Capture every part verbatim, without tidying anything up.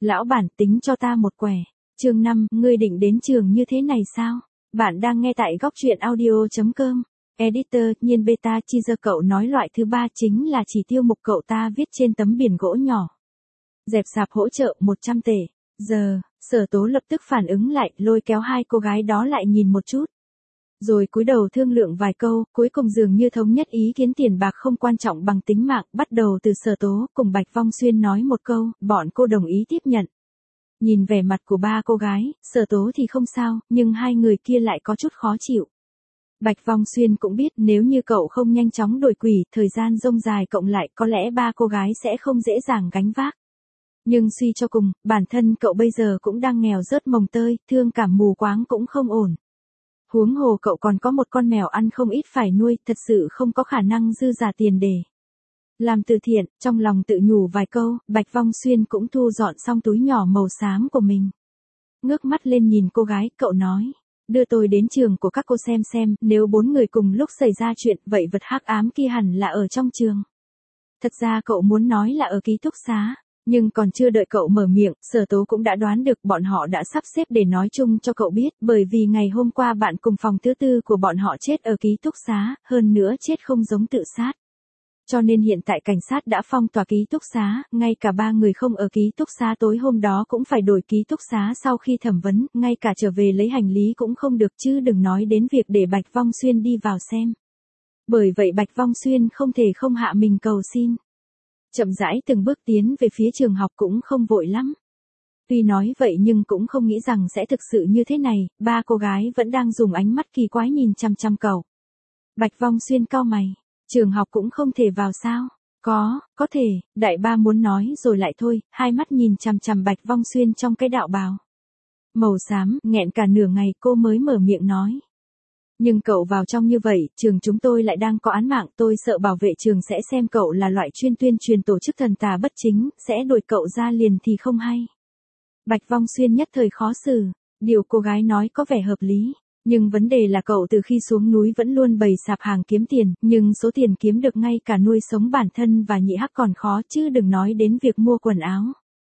Lão bản tính cho ta một quẻ. Chương năm, ngươi định đến trường như thế này sao? Bạn đang nghe tại góc truyện audio chấm com. Editor, nhiên beta teaser cậu nói loại thứ ba chính là chỉ tiêu mục cậu ta viết trên tấm biển gỗ nhỏ. Dẹp sạp hỗ trợ một trăm tệ. Giờ, Sở Tố lập tức phản ứng lại, lôi kéo hai cô gái đó lại nhìn một chút. Rồi cúi đầu thương lượng vài câu, cuối cùng dường như thống nhất ý kiến tiền bạc không quan trọng bằng tính mạng, bắt đầu từ Sở Tố cùng Bạch Vong Xuyên nói một câu, bọn cô đồng ý tiếp nhận. Nhìn vẻ mặt của ba cô gái, Sở Tố thì không sao, nhưng hai người kia lại có chút khó chịu. Bạch Vong Xuyên cũng biết nếu như cậu không nhanh chóng đổi quỷ, thời gian rông dài cộng lại có lẽ ba cô gái sẽ không dễ dàng gánh vác. Nhưng suy cho cùng, bản thân cậu bây giờ cũng đang nghèo rớt mồng tơi, thương cảm mù quáng cũng không ổn. Huống hồ cậu còn có một con mèo ăn không ít phải nuôi, thật sự không có khả năng dư giả tiền để làm từ thiện. Trong lòng tự nhủ vài câu, Bạch Vong Xuyên cũng thu dọn xong túi nhỏ màu xám của mình. Ngước mắt lên nhìn cô gái, cậu nói, đưa tôi đến trường của các cô xem xem, nếu bốn người cùng lúc xảy ra chuyện, vậy vật hắc ám kia hẳn là ở trong trường. Thật ra cậu muốn nói là ở ký túc xá. Nhưng còn chưa đợi cậu mở miệng, Sở Tố cũng đã đoán được bọn họ đã sắp xếp để nói chung cho cậu biết, bởi vì ngày hôm qua bạn cùng phòng thứ tư của bọn họ chết ở ký túc xá, hơn nữa chết không giống tự sát. Cho nên hiện tại cảnh sát đã phong tỏa ký túc xá, ngay cả ba người không ở ký túc xá tối hôm đó cũng phải đổi ký túc xá sau khi thẩm vấn, ngay cả trở về lấy hành lý cũng không được, chứ đừng nói đến việc để Bạch Vong Xuyên đi vào xem. Bởi vậy Bạch Vong Xuyên không thể không hạ mình cầu xin. Chậm rãi từng bước tiến về phía trường học cũng không vội lắm. Tuy nói vậy nhưng cũng không nghĩ rằng sẽ thực sự như thế này, ba cô gái vẫn đang dùng ánh mắt kỳ quái nhìn chăm chăm cậu. Bạch Vong Xuyên cau mày, trường học cũng không thể vào sao? Có, có thể, đại ba muốn nói rồi lại thôi, hai mắt nhìn chăm chăm Bạch Vong Xuyên trong cái đạo bào màu xám, nghẹn cả nửa ngày cô mới mở miệng nói. Nhưng cậu vào trong như vậy, trường chúng tôi lại đang có án mạng, tôi sợ bảo vệ trường sẽ xem cậu là loại chuyên tuyên truyền tổ chức thần tà bất chính, sẽ đuổi cậu ra liền thì không hay. Bạch Vong Xuyên nhất thời khó xử, điều cô gái nói có vẻ hợp lý, nhưng vấn đề là cậu từ khi xuống núi vẫn luôn bày sạp hàng kiếm tiền, nhưng số tiền kiếm được ngay cả nuôi sống bản thân và nhị hắc còn khó, chứ đừng nói đến việc mua quần áo.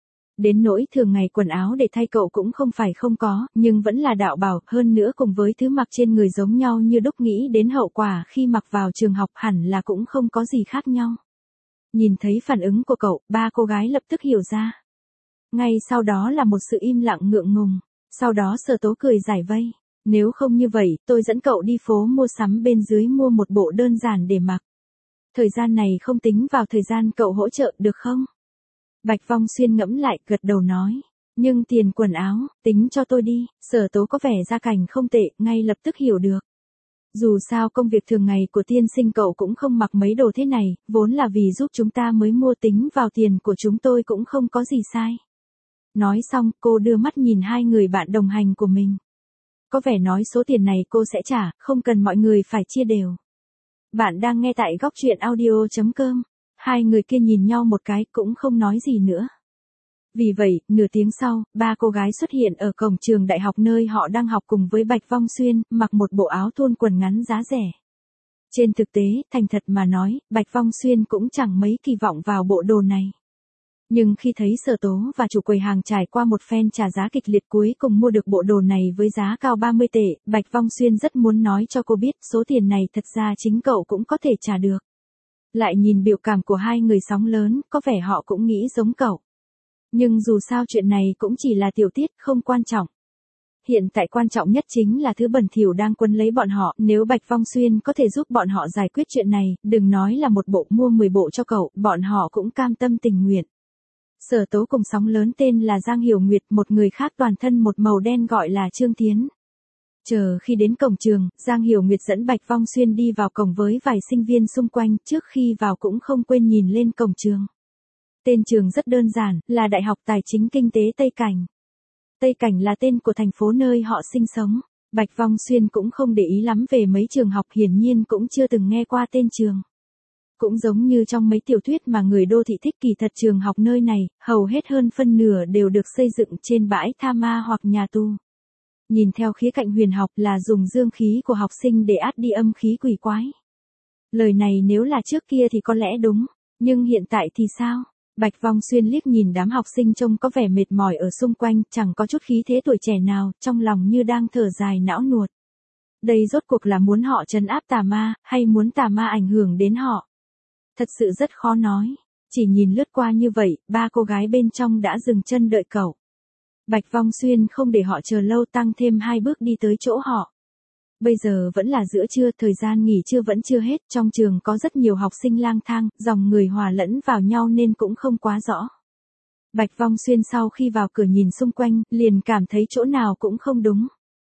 Đến nỗi thường ngày quần áo để thay cậu cũng không phải không có, nhưng vẫn là đạo bào, hơn nữa cùng với thứ mặc trên người giống nhau như đúc, nghĩ đến hậu quả khi mặc vào trường học hẳn là cũng không có gì khác nhau. Nhìn thấy phản ứng của cậu, ba cô gái lập tức hiểu ra. Ngay sau đó là một sự im lặng ngượng ngùng, sau đó Sở Tố cười giải vây. Nếu không như vậy, tôi dẫn cậu đi phố mua sắm bên dưới mua một bộ đơn giản để mặc. Thời gian này không tính vào thời gian cậu hỗ trợ được không? Bạch Vong Xuyên ngẫm lại, gật đầu nói. Nhưng tiền quần áo, tính cho tôi đi. Sở Tố có vẻ gia cảnh không tệ, ngay lập tức hiểu được. Dù sao công việc thường ngày của tiên sinh cậu cũng không mặc mấy đồ thế này, vốn là vì giúp chúng ta mới mua, tính vào tiền của chúng tôi cũng không có gì sai. Nói xong, cô đưa mắt nhìn hai người bạn đồng hành của mình. Có vẻ nói số tiền này cô sẽ trả, không cần mọi người phải chia đều. Bạn đang nghe tại góc truyện audio chấm com. Hai người kia nhìn nhau một cái cũng không nói gì nữa. Vì vậy, nửa tiếng sau, ba cô gái xuất hiện ở cổng trường đại học nơi họ đang học cùng với Bạch Vong Xuyên, mặc một bộ áo thun quần ngắn giá rẻ. Trên thực tế, thành thật mà nói, Bạch Vong Xuyên cũng chẳng mấy kỳ vọng vào bộ đồ này. Nhưng khi thấy Sở Tố và chủ quầy hàng trải qua một phen trả giá kịch liệt cuối cùng mua được bộ đồ này với giá cao ba mươi tệ, Bạch Vong Xuyên rất muốn nói cho cô biết số tiền này thật ra chính cậu cũng có thể trả được. Lại nhìn biểu cảm của hai người sóng lớn, có vẻ họ cũng nghĩ giống cậu. Nhưng dù sao chuyện này cũng chỉ là tiểu tiết, không quan trọng. Hiện tại quan trọng nhất chính là thứ bẩn thỉu đang quấn lấy bọn họ, nếu Bạch Vong Xuyên có thể giúp bọn họ giải quyết chuyện này, đừng nói là một bộ, mua mười bộ cho cậu, bọn họ cũng cam tâm tình nguyện. Sở Tố cùng sóng lớn tên là Giang Hiểu Nguyệt, một người khác toàn thân một màu đen gọi là Trương Tiến. Chờ khi đến cổng trường, Giang Hiểu Nguyệt dẫn Bạch Vong Xuyên đi vào cổng với vài sinh viên xung quanh, trước khi vào cũng không quên nhìn lên cổng trường. Tên trường rất đơn giản, là Đại học Tài chính Kinh tế Tây Cảnh. Tây Cảnh là tên của thành phố nơi họ sinh sống. Bạch Vong Xuyên cũng không để ý lắm về mấy trường học, hiển nhiên cũng chưa từng nghe qua tên trường. Cũng giống như trong mấy tiểu thuyết mà người đô thị thích, kỳ thật trường học nơi này, hầu hết hơn phân nửa đều được xây dựng trên bãi tha ma hoặc nhà tù. Nhìn theo khía cạnh huyền học là dùng dương khí của học sinh để át đi âm khí quỷ quái. Lời này nếu là trước kia thì có lẽ đúng, nhưng hiện tại thì sao? Bạch Vong Xuyên liếc nhìn đám học sinh trông có vẻ mệt mỏi ở xung quanh, chẳng có chút khí thế tuổi trẻ nào, trong lòng như đang thở dài não nuột. Đây rốt cuộc là muốn họ trấn áp tà ma, hay muốn tà ma ảnh hưởng đến họ? Thật sự rất khó nói. Chỉ nhìn lướt qua như vậy, ba cô gái bên trong đã dừng chân đợi cậu. Bạch Vong Xuyên không để họ chờ lâu, tăng thêm hai bước đi tới chỗ họ. Bây giờ vẫn là giữa trưa, thời gian nghỉ trưa vẫn chưa hết, trong trường có rất nhiều học sinh lang thang, dòng người hòa lẫn vào nhau nên cũng không quá rõ. Bạch Vong Xuyên sau khi vào cửa nhìn xung quanh, liền cảm thấy chỗ nào cũng không đúng.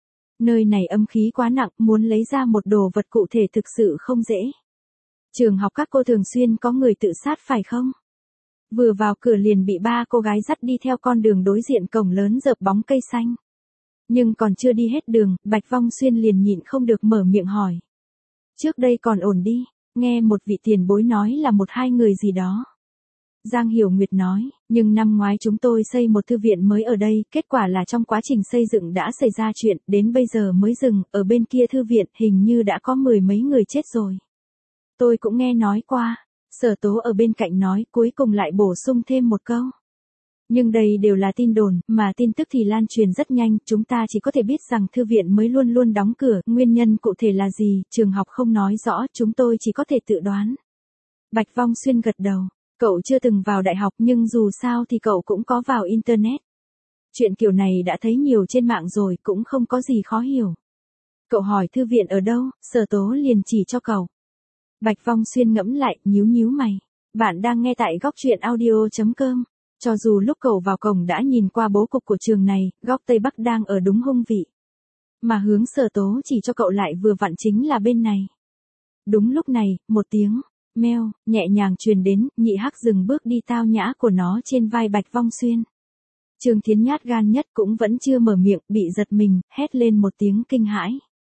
Nơi này âm khí quá nặng, muốn lấy ra một đồ vật cụ thể thực sự không dễ. Trường học các cô thường xuyên có người tự sát phải không? Vừa vào cửa liền bị ba cô gái dắt đi theo con đường đối diện cổng lớn rợp bóng cây xanh. Nhưng còn chưa đi hết đường, Bạch Vong Xuyên liền nhịn không được mở miệng hỏi. Trước đây còn ổn đi, nghe một vị tiền bối nói là một hai người gì đó. Giang Hiểu Nguyệt nói, nhưng năm ngoái chúng tôi xây một thư viện mới ở đây, kết quả là trong quá trình xây dựng đã xảy ra chuyện, đến bây giờ mới dừng, ở bên kia thư viện hình như đã có mười mấy người chết rồi. Tôi cũng nghe nói qua, Sở Tố ở bên cạnh nói, cuối cùng lại bổ sung thêm một câu. Nhưng đây đều là tin đồn, mà tin tức thì lan truyền rất nhanh, chúng ta chỉ có thể biết rằng thư viện mới luôn luôn đóng cửa, nguyên nhân cụ thể là gì, trường học không nói rõ, chúng tôi chỉ có thể tự đoán. Bạch Vong Xuyên gật đầu, cậu chưa từng vào đại học nhưng dù sao thì cậu cũng có vào Internet. Chuyện kiểu này đã thấy nhiều trên mạng rồi, cũng không có gì khó hiểu. Cậu hỏi thư viện ở đâu, Sở Tố liền chỉ cho cậu. Bạch Vong Xuyên ngẫm lại, nhíu nhíu mày. Bạn đang nghe tại góc truyện audio chấm com. Cho dù lúc cậu vào cổng đã nhìn qua bố cục của trường này, góc Tây Bắc đang ở đúng hung vị. Mà hướng Sở Tố chỉ cho cậu lại vừa vặn chính là bên này. Đúng lúc này, một tiếng, meo, nhẹ nhàng truyền đến, Nhị Hắc dừng bước đi tao nhã của nó trên vai Bạch Vong Xuyên. Trương Thiến nhát gan nhất cũng vẫn chưa mở miệng, bị giật mình, hét lên một tiếng kinh hãi.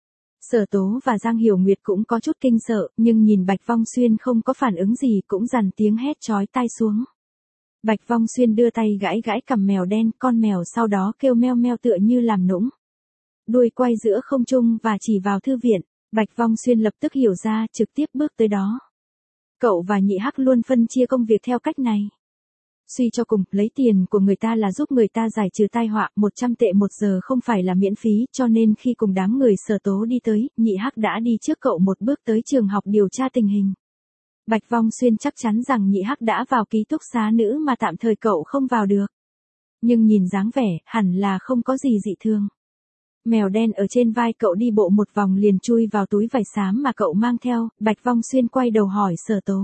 Sở Tố và Giang Hiểu Nguyệt cũng có chút kinh sợ, nhưng nhìn Bạch Vong Xuyên không có phản ứng gì cũng dằn tiếng hét chói tai xuống. Bạch Vong Xuyên đưa tay gãi gãi cằm mèo đen, con mèo sau đó kêu meo meo tựa như làm nũng. Đuôi quay giữa không trung và chỉ vào thư viện, Bạch Vong Xuyên lập tức hiểu ra, trực tiếp bước tới đó. Cậu và Nhị Hắc luôn phân chia công việc theo cách này. Suy cho cùng, lấy tiền của người ta là giúp người ta giải trừ tai họa, một trăm tệ một giờ không phải là miễn phí, cho nên khi cùng đám người Sở Tố đi tới, Nhị Hắc đã đi trước cậu một bước tới trường học điều tra tình hình. Bạch Vong Xuyên chắc chắn rằng Nhị Hắc đã vào ký túc xá nữ mà tạm thời cậu không vào được. Nhưng nhìn dáng vẻ, hẳn là không có gì dị thường. Mèo đen ở trên vai cậu đi bộ một vòng liền chui vào túi vải xám mà cậu mang theo, Bạch Vong Xuyên quay đầu hỏi Sở Tố.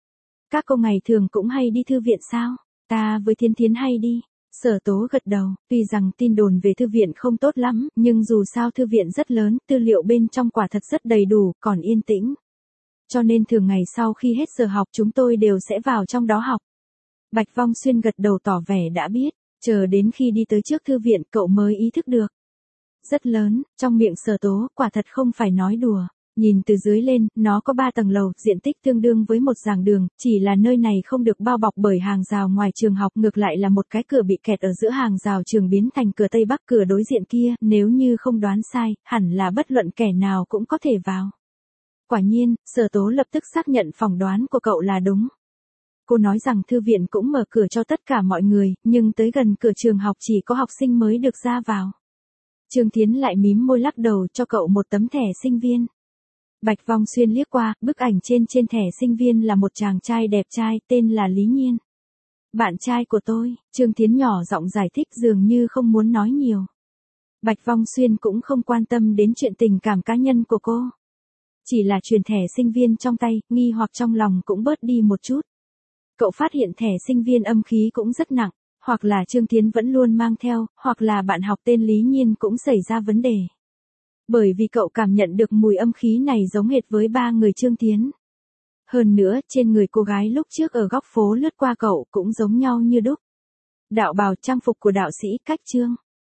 Các cô ngày thường cũng hay đi thư viện sao? Ta với Thiến Thiến hay đi. Sở Tố gật đầu, tuy rằng tin đồn về thư viện không tốt lắm, nhưng dù sao thư viện rất lớn, tư liệu bên trong quả thật rất đầy đủ, còn yên tĩnh. Cho nên thường ngày sau khi hết giờ học chúng tôi đều sẽ vào trong đó học. Bạch Vong Xuyên gật đầu tỏ vẻ đã biết, chờ đến khi đi tới trước thư viện cậu mới ý thức được. Rất lớn, trong miệng Sở Tố, quả thật không phải nói đùa. Nhìn từ dưới lên, nó có ba tầng lầu, diện tích tương đương với một giảng đường, chỉ là nơi này không được bao bọc bởi hàng rào ngoài trường học, ngược lại là một cái cửa bị kẹt ở giữa hàng rào trường biến thành cửa Tây Bắc, cửa đối diện kia, nếu như không đoán sai, hẳn là bất luận kẻ nào cũng có thể vào. Quả nhiên, Sở Tố lập tức xác nhận phỏng đoán của cậu là đúng. Cô nói rằng thư viện cũng mở cửa cho tất cả mọi người, nhưng tới gần cửa trường học chỉ có học sinh mới được ra vào. Trương Thiến lại mím môi lắc đầu cho cậu một tấm thẻ sinh viên. Bạch Vong Xuyên liếc qua, bức ảnh trên trên thẻ sinh viên là một chàng trai đẹp trai, tên là Lý Nhiên. Bạn trai của tôi, Trương Thiến nhỏ giọng giải thích dường như không muốn nói nhiều. Bạch Vong Xuyên cũng không quan tâm đến chuyện tình cảm cá nhân của cô. Chỉ là truyền thẻ sinh viên trong tay, nghi hoặc trong lòng cũng bớt đi một chút. Cậu phát hiện thẻ sinh viên âm khí cũng rất nặng, hoặc là Trương Thiến vẫn luôn mang theo, hoặc là bạn học tên Lý Nhiên cũng xảy ra vấn đề. Bởi vì cậu cảm nhận được mùi âm khí này giống hệt với ba người Trương Thiến. Hơn nữa, trên người cô gái lúc trước ở góc phố lướt qua cậu cũng giống nhau như đúc. Đạo bào trang phục của đạo sĩ Cách Trương.